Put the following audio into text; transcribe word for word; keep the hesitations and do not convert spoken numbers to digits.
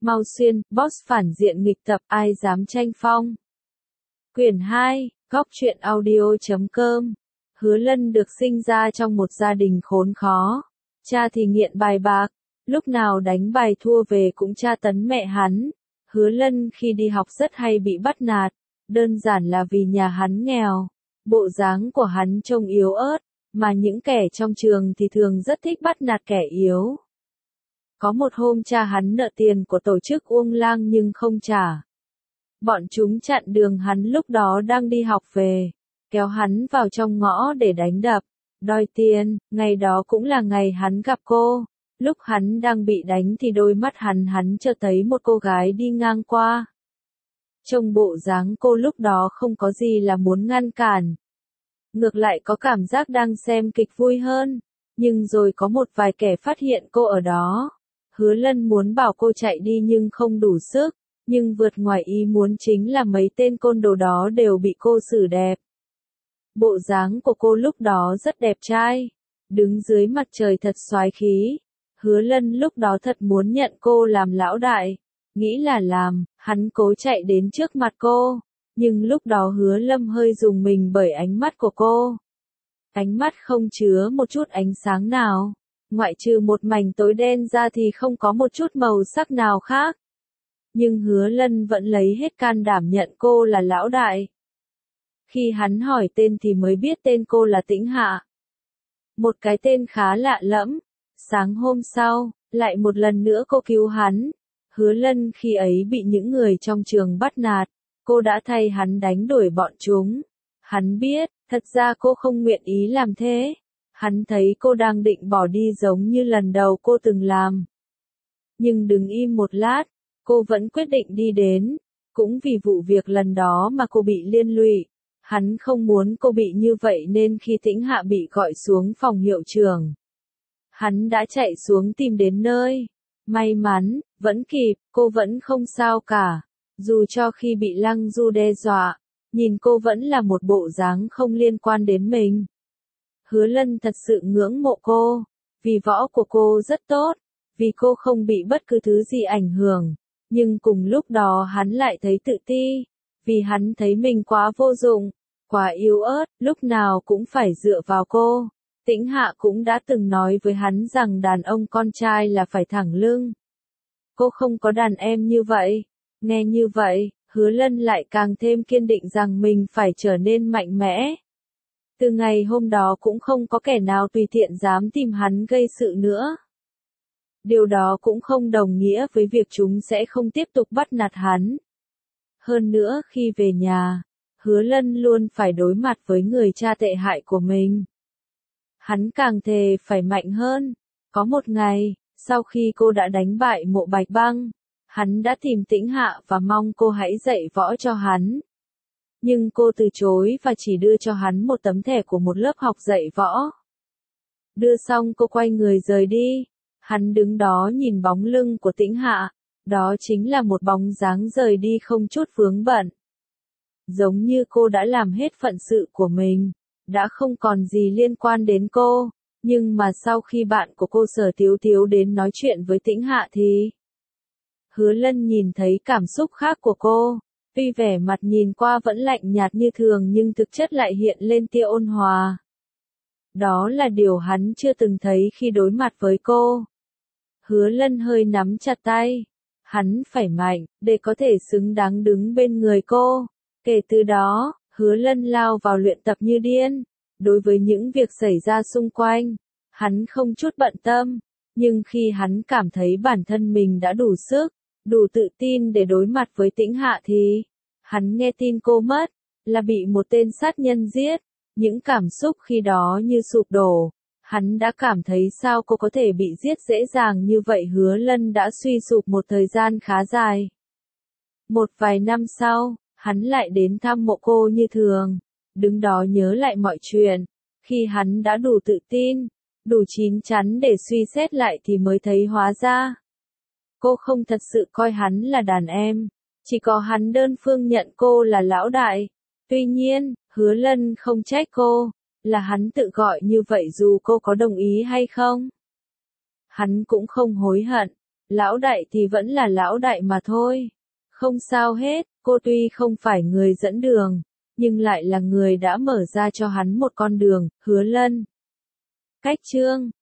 Mau Xuyên, boss phản diện nghịch tập, ai dám tranh phong. Quyển hai, góc truyện audio chấm com. Hứa Lân được sinh ra trong một gia đình khốn khó. Cha thì nghiện bài bạc, lúc nào đánh bài thua về cũng tra tấn mẹ hắn. Hứa Lân khi đi học rất hay bị bắt nạt, đơn giản là vì nhà hắn nghèo. Bộ dáng của hắn trông yếu ớt, mà những kẻ trong trường thì thường rất thích bắt nạt kẻ yếu. Có một hôm cha hắn nợ tiền của tổ chức Uông Lang nhưng không trả. Bọn chúng chặn đường hắn lúc đó đang đi học về, kéo hắn vào trong ngõ để đánh đập, đòi tiền. Ngày đó cũng là ngày hắn gặp cô. Lúc hắn đang bị đánh thì đôi mắt hắn hắn chợt thấy một cô gái đi ngang qua. Trông bộ dáng cô lúc đó không có gì là muốn ngăn cản. Ngược lại có cảm giác đang xem kịch vui hơn. Nhưng rồi có một vài kẻ phát hiện cô ở đó. Hứa Lân muốn bảo cô chạy đi nhưng không đủ sức. Nhưng vượt ngoài ý muốn chính là mấy tên côn đồ đó đều bị cô xử đẹp. Bộ dáng của cô lúc đó rất đẹp trai. Đứng dưới mặt trời thật soái khí. Hứa Lân lúc đó thật muốn nhận cô làm lão đại. Nghĩ là làm, hắn cố chạy đến trước mặt cô. Nhưng lúc đó Hứa Lâm hơi rùng mình bởi ánh mắt của cô. Ánh mắt không chứa một chút ánh sáng nào. Ngoại trừ một mảnh tối đen ra thì không có một chút màu sắc nào khác. Nhưng Hứa Lân vẫn lấy hết can đảm nhận cô là lão đại. Khi hắn hỏi tên thì mới biết tên cô là Tĩnh Hạ. Một cái tên khá lạ lẫm. Sáng hôm sau, lại một lần nữa cô cứu hắn. Hứa Lân khi ấy bị những người trong trường bắt nạt. Cô đã thay hắn đánh đuổi bọn chúng. Hắn biết, thật ra cô không nguyện ý làm thế. Hắn thấy cô đang định bỏ đi giống như lần đầu cô từng làm. Nhưng đừng im một lát, cô vẫn quyết định đi đến. Cũng vì vụ việc lần đó mà cô bị liên lụy. Hắn không muốn cô bị như vậy nên khi Tĩnh Hạ bị gọi xuống phòng hiệu trưởng, hắn đã chạy xuống tìm đến nơi. May mắn, vẫn kịp, cô vẫn không sao cả. Dù cho khi bị Lăng Du đe dọa, nhìn cô vẫn là một bộ dáng không liên quan đến mình. Hứa Lân thật sự ngưỡng mộ cô, vì võ của cô rất tốt, vì cô không bị bất cứ thứ gì ảnh hưởng. Nhưng cùng lúc đó hắn lại thấy tự ti, vì hắn thấy mình quá vô dụng, quá yếu ớt, lúc nào cũng phải dựa vào cô. Tĩnh Hạ cũng đã từng nói với hắn rằng đàn ông con trai là phải thẳng lưng. Cô không có đàn em như vậy. Nghe như vậy, Hứa Lân lại càng thêm kiên định rằng mình phải trở nên mạnh mẽ. Từ ngày hôm đó cũng không có kẻ nào tùy tiện dám tìm hắn gây sự nữa. Điều đó cũng không đồng nghĩa với việc chúng sẽ không tiếp tục bắt nạt hắn. Hơn nữa khi về nhà, Hứa Lân luôn phải đối mặt với người cha tệ hại của mình. Hắn càng thề phải mạnh hơn. Có một ngày, sau khi cô đã đánh bại Mộ Bạch Băng, hắn đã tìm Tĩnh Hạ và mong cô hãy dạy võ cho hắn. Nhưng cô từ chối và chỉ đưa cho hắn một tấm thẻ của một lớp học dạy võ. Đưa xong cô quay người rời đi. Hắn đứng đó nhìn bóng lưng của Tĩnh Hạ. Đó chính là một bóng dáng rời đi không chút vướng bận. Giống như cô đã làm hết phận sự của mình. Đã không còn gì liên quan đến cô. Nhưng mà sau khi bạn của cô Sở Tiếu Tiếu đến nói chuyện với Tĩnh Hạ thì... Hứa Lân nhìn thấy cảm xúc khác của cô. Tuy vẻ mặt nhìn qua vẫn lạnh nhạt như thường nhưng thực chất lại hiện lên tia ôn hòa. Đó là điều hắn chưa từng thấy khi đối mặt với cô. Hứa Lân hơi nắm chặt tay. Hắn phải mạnh, để có thể xứng đáng đứng bên người cô. Kể từ đó, Hứa Lân lao vào luyện tập như điên. Đối với những việc xảy ra xung quanh, hắn không chút bận tâm. Nhưng khi hắn cảm thấy bản thân mình đã đủ sức, đủ tự tin để đối mặt với Tĩnh Hạ thì, hắn nghe tin cô mất, là bị một tên sát nhân giết. Những cảm xúc khi đó như sụp đổ. Hắn đã cảm thấy sao cô có thể bị giết dễ dàng như vậy. Hứa Lân đã suy sụp một thời gian khá dài. Một vài năm sau, hắn lại đến thăm mộ cô như thường. Đứng đó nhớ lại mọi chuyện. Khi hắn đã đủ tự tin, đủ chín chắn để suy xét lại thì mới thấy hóa ra. Cô không thật sự coi hắn là đàn em. Chỉ có hắn đơn phương nhận cô là lão đại. Tuy nhiên, Hứa Lân không trách cô. Là hắn tự gọi như vậy dù cô có đồng ý hay không. Hắn cũng không hối hận. Lão đại thì vẫn là lão đại mà thôi. Không sao hết, cô tuy không phải người dẫn đường, nhưng lại là người đã mở ra cho hắn một con đường, Hứa Lân. Cách chương